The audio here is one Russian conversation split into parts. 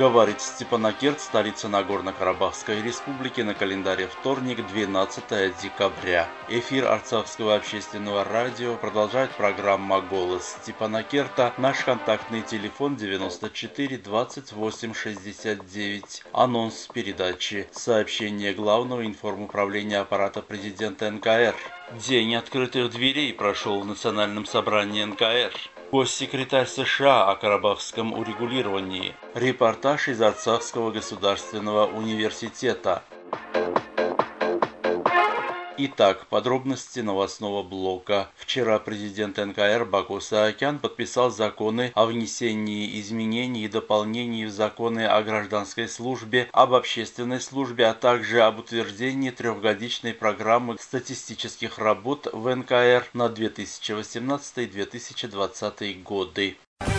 Говорит Степанакерт, столица Нагорно-Карабахской республики, на календаре вторник, 12 декабря. Эфир Арцахского общественного радио продолжает программа «Голос Степанакерта». Наш контактный телефон 94 28 69. Анонс передачи. Сообщение Главного информуправления аппарата президента НКР. День открытых дверей прошел в Национальном собрании НКР. Госсекретарь США о карабахском урегулировании. Репортаж из Арцахского государственного университета. Итак, подробности новостного блока. Вчера президент НКР Баку Саакян подписал законы о внесении изменений и дополнений в законы о гражданской службе, об общественной службе, а также об утверждении трехгодичной программы статистических работ в НКР на 2018-2020 годы.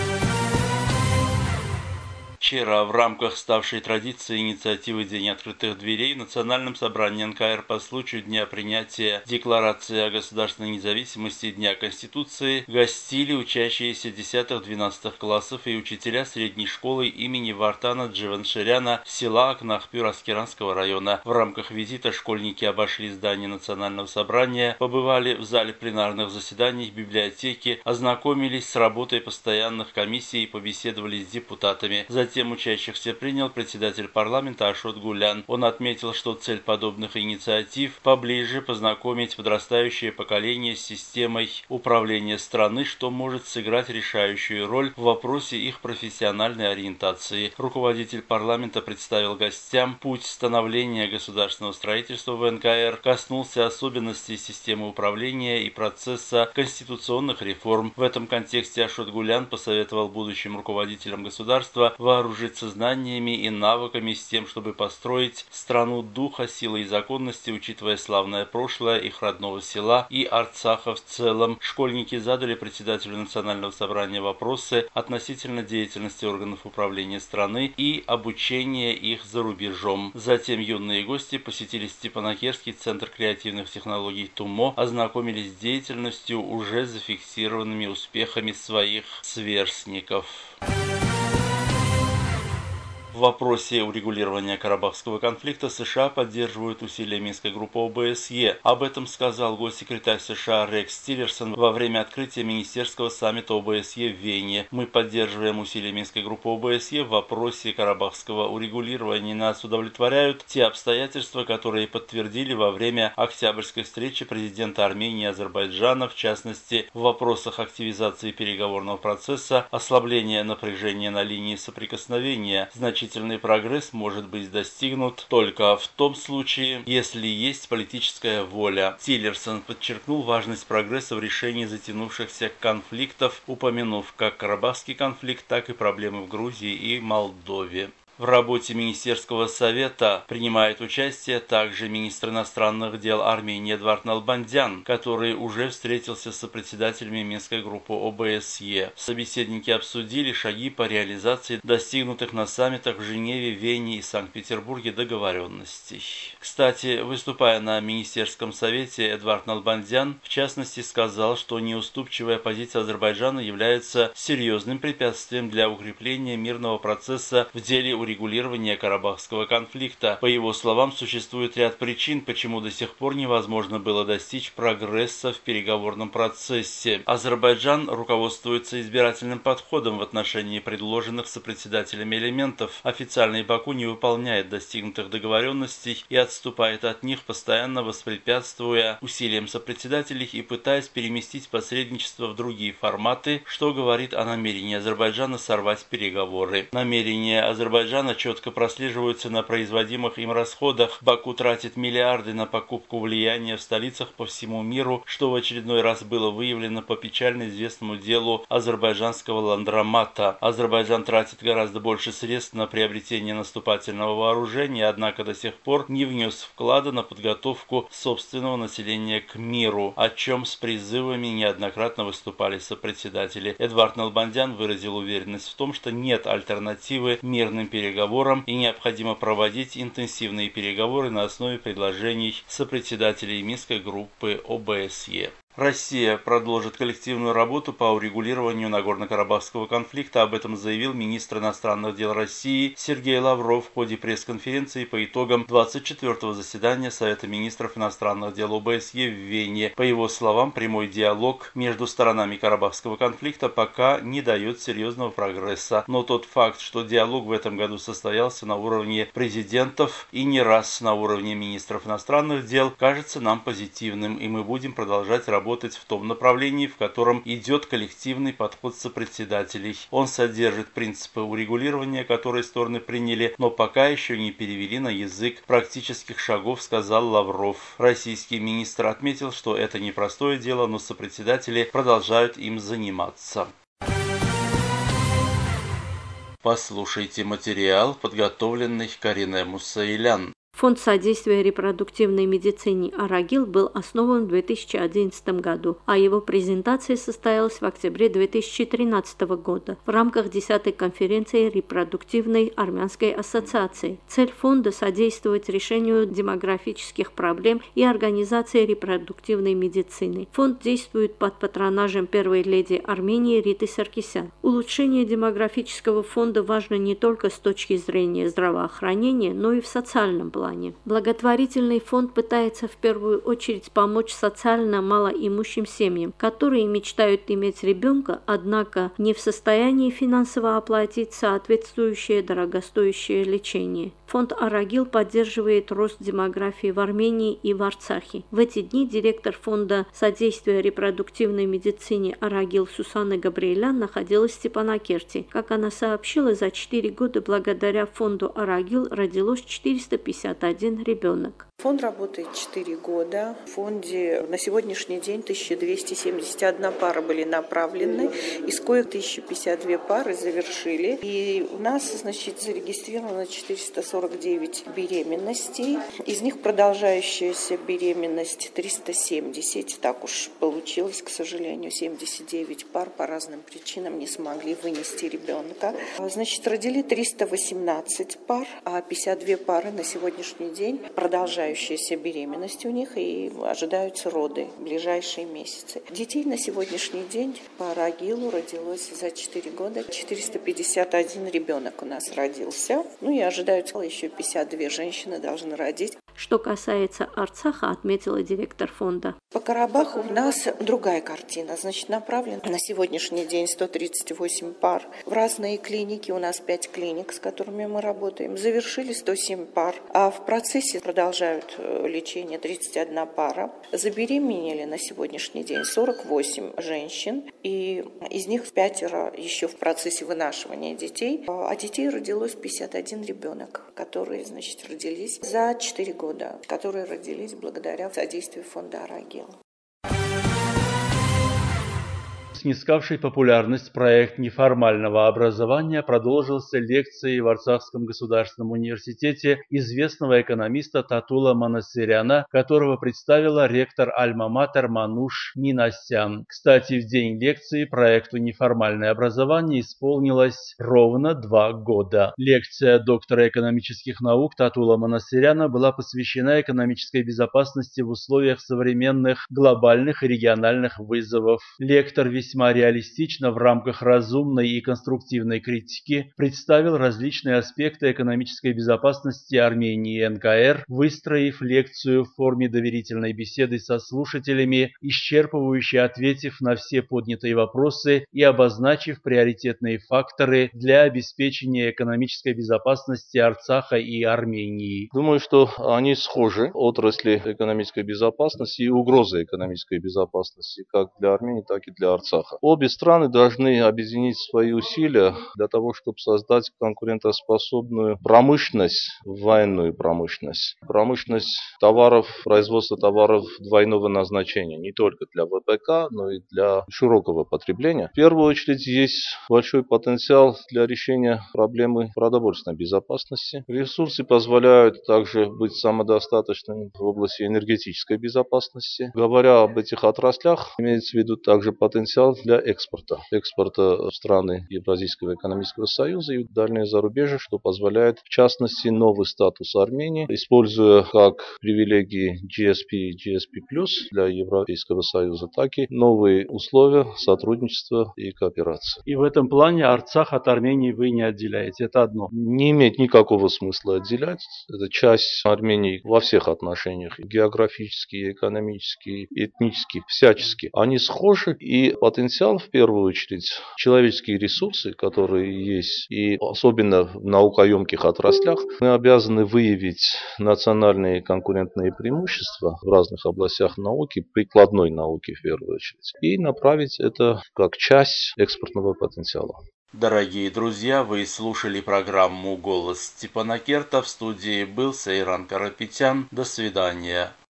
Вчера в рамках ставшей традиции инициативы «День открытых дверей» в Национальном собрании НКР по случаю Дня принятия Декларации о государственной независимости и Дня Конституции гостили учащиеся 10-12 классов и учителя средней школы имени Вартана Дживанширяна села Акнахпюр Аскеранского района. В рамках визита школьники обошли здание Национального собрания, побывали в зале пленарных заседаний, в библиотеке, ознакомились с работой постоянных комиссий и побеседовали с депутатами. Затем учащихся принял председатель парламента Ашот Гулян. Он отметил, что цель подобных инициатив – поближе познакомить подрастающее поколение с системой управления страны, что может сыграть решающую роль в вопросе их профессиональной ориентации. Руководитель парламента представил гостям путь становления государственного строительства в НКР, коснулся особенностей системы управления и процесса конституционных реформ. В этом контексте Ашот Гулян посоветовал будущим руководителям государства вооружиться знаниями и навыками с тем, чтобы построить страну духа, силы и законности, учитывая славное прошлое их родного села и Арцаха в целом. Школьники задали председателю Национального собрания вопросы относительно деятельности органов управления страны и обучения их за рубежом. Затем юные гости посетили Степанакерский центр креативных технологий ТУМО, ознакомились с деятельностью, уже зафиксированными успехами своих сверстников. В вопросе урегулирования карабахского конфликта США поддерживают усилия Минской группы ОБСЕ. Об этом сказал госсекретарь США Рекс Тиллерсон во время открытия министерского саммита ОБСЕ в Вене. Мы поддерживаем усилия Минской группы ОБСЕ в вопросе карабахского урегулирования. Нас удовлетворяют те обстоятельства, которые подтвердили во время Октябрьской встречи президента Армении и Азербайджана, в частности, в вопросах активизации переговорного процесса, ослабления напряжения на линии соприкосновения. Значительный прогресс может быть достигнут только в том случае, если есть политическая воля. Тиллерсон подчеркнул важность прогресса в решении затянувшихся конфликтов, упомянув как карабахский конфликт, так и проблемы в Грузии и Молдове. В работе Министерского совета принимает участие также министр иностранных дел Армении Эдвард Налбандян, который уже встретился с председателями Минской группы ОБСЕ. Собеседники обсудили шаги по реализации достигнутых на саммитах в Женеве, Вене и Санкт-Петербурге договоренностей. Кстати, выступая на Министерском совете, Эдвард Налбандян в частности сказал, что неуступчивая позиция Азербайджана является серьезным препятствием для укрепления мирного процесса в деле урегулирования карабахского конфликта. По его словам, существует ряд причин, почему до сих пор невозможно было достичь прогресса в переговорном процессе. Азербайджан руководствуется избирательным подходом в отношении предложенных сопредседателями элементов. Официальный Баку не выполняет достигнутых договоренностей и отступает от них, постоянно воспрепятствуя усилиям сопредседателей и пытаясь переместить посредничество в другие форматы, что говорит о намерении Азербайджана сорвать переговоры. Намерения Азербайджана четко прослеживаются на производимых им расходах. Баку тратит миллиарды на покупку влияния в столицах по всему миру, что в очередной раз было выявлено по печально известному делу азербайджанского ландромата. Азербайджан тратит гораздо больше средств на приобретение наступательного вооружения, однако до сих пор не внес вклада на подготовку собственного населения к миру, о чем с призывами неоднократно выступали сопредседатели. Эдвард Налбандян выразил уверенность в том, что нет альтернативы мирным переговорам и необходимо проводить интенсивные переговоры на основе предложений сопредседателей Минской группы ОБСЕ. Россия продолжит коллективную работу по урегулированию Нагорно-Карабахского конфликта. Об этом заявил министр иностранных дел России Сергей Лавров в ходе пресс-конференции по итогам 24-го заседания Совета министров иностранных дел ОБСЕ в Вене. По его словам, прямой диалог между сторонами Карабахского конфликта пока не дает серьезного прогресса. Но тот факт, что диалог в этом году состоялся на уровне президентов и не раз на уровне министров иностранных дел, кажется нам позитивным, и мы будем продолжать работать в том направлении, в котором идет коллективный подход сопредседателей. Он содержит принципы урегулирования, которые стороны приняли, но пока еще не перевели на язык практических шагов, сказал Лавров. Российский министр отметил, что это непростое дело, но сопредседатели продолжают им заниматься. Послушайте материал, подготовленный Кариной Мусаилян. Фонд содействия репродуктивной медицине «Арагил» был основан в 2011 году, а его презентация состоялась в октябре 2013 года в рамках 10-й конференции репродуктивной армянской ассоциации. Цель фонда – содействовать решению демографических проблем и организации репродуктивной медицины. Фонд действует под патронажем первой леди Армении Риты Саркисян. Улучшение демографического фонда важно не только с точки зрения здравоохранения, но и в социальном плане. Благотворительный фонд пытается в первую очередь помочь социально малоимущим семьям, которые мечтают иметь ребенка, однако не в состоянии финансово оплатить соответствующее дорогостоящее лечение. Фонд «Арагил» поддерживает рост демографии в Армении и в Арцахе. В эти дни директор фонда содействия репродуктивной медицине «Арагил» Сусанна Габриэлян находилась в Степанакерте. Как она сообщила, за 4 года благодаря фонду «Арагил» родилось 451 ребенок. Фонд работает 4 года. В фонде на сегодняшний день 1271 пара были направлены, из коих 1052 пары завершили. И у нас, зарегистрировано 449 беременностей. Из них продолжающаяся беременность 370. Так уж получилось, к сожалению, 79 пар по разным причинам не смогли вынести ребенка. Родили 318 пар, а 52 пары на сегодняшний день продолжающаяся беременность у них, и ожидаются роды в ближайшие месяцы. Детей на сегодняшний день по Арагилу родилось за 4 года 451 ребенок у нас родился. И ожидаются еще 52 женщины должны родить. Что касается Арцаха, отметила директор фонда. По Карабаху у нас другая картина. Направлено на сегодняшний день 138 пар в разные клиники. У нас 5 клиник, с которыми мы работаем. Завершили 107 пар. А в процессе продолжают лечение 31 пара. Забеременели на сегодняшний день 48 женщин. И из них 5 еще в процессе вынашивания детей. А детей родилось 51 ребенок, которые, родились за 4 года, которые родились благодаря содействию фонда «Арагил». Снискавший популярность проект неформального образования продолжился лекцией в Арцахском государственном университете известного экономиста Татула Манасыряна, которого представила ректор Альма-Матер Мануш Минасян. Кстати, в день лекции проекту «Неформальное образование» исполнилось ровно 2 года. Лекция доктора экономических наук Татула Манасыряна была посвящена экономической безопасности в условиях современных глобальных и региональных вызовов. Лектор весьма реалистично в рамках разумной и конструктивной критики представил различные аспекты экономической безопасности Армении и НКР, выстроив лекцию в форме доверительной беседы со слушателями, исчерпывающе ответив на все поднятые вопросы и обозначив приоритетные факторы для обеспечения экономической безопасности Арцаха и Армении. Думаю, что они схожи, отрасли экономической безопасности и угрозы экономической безопасности, как для Армении, так и для Арцаха. Обе страны должны объединить свои усилия для того, чтобы создать конкурентоспособную промышленность, военную промышленность. Промышленность товаров, производство товаров двойного назначения, не только для ВПК, но и для широкого потребления. В первую очередь есть большой потенциал для решения проблемы продовольственной безопасности. Ресурсы позволяют также быть самодостаточными в области энергетической безопасности. Говоря об этих отраслях, имеется в виду также потенциал потенциал для экспорта в страны Евразийского экономического союза и дальнее зарубежье, что позволяет, в частности, новый статус Армении, используя как привилегии GSP и GSP+ для Европейского союза, так и новые условия сотрудничества и кооперации. И в этом плане Арцах от Армении вы не отделяете. Это одно. Не имеет никакого смысла отделять. Это часть Армении во всех отношениях. Географически, экономически, этнически, всячески. Они схожи. И потенциал, в первую очередь, человеческие ресурсы, которые есть, и особенно в наукоемких отраслях, мы обязаны выявить национальные конкурентные преимущества в разных областях науки, прикладной науки в первую очередь, и направить это как часть экспортного потенциала. Дорогие друзья, вы слушали программу «Голос Степана Керта». В студии был Сейран Карапетян. До свидания.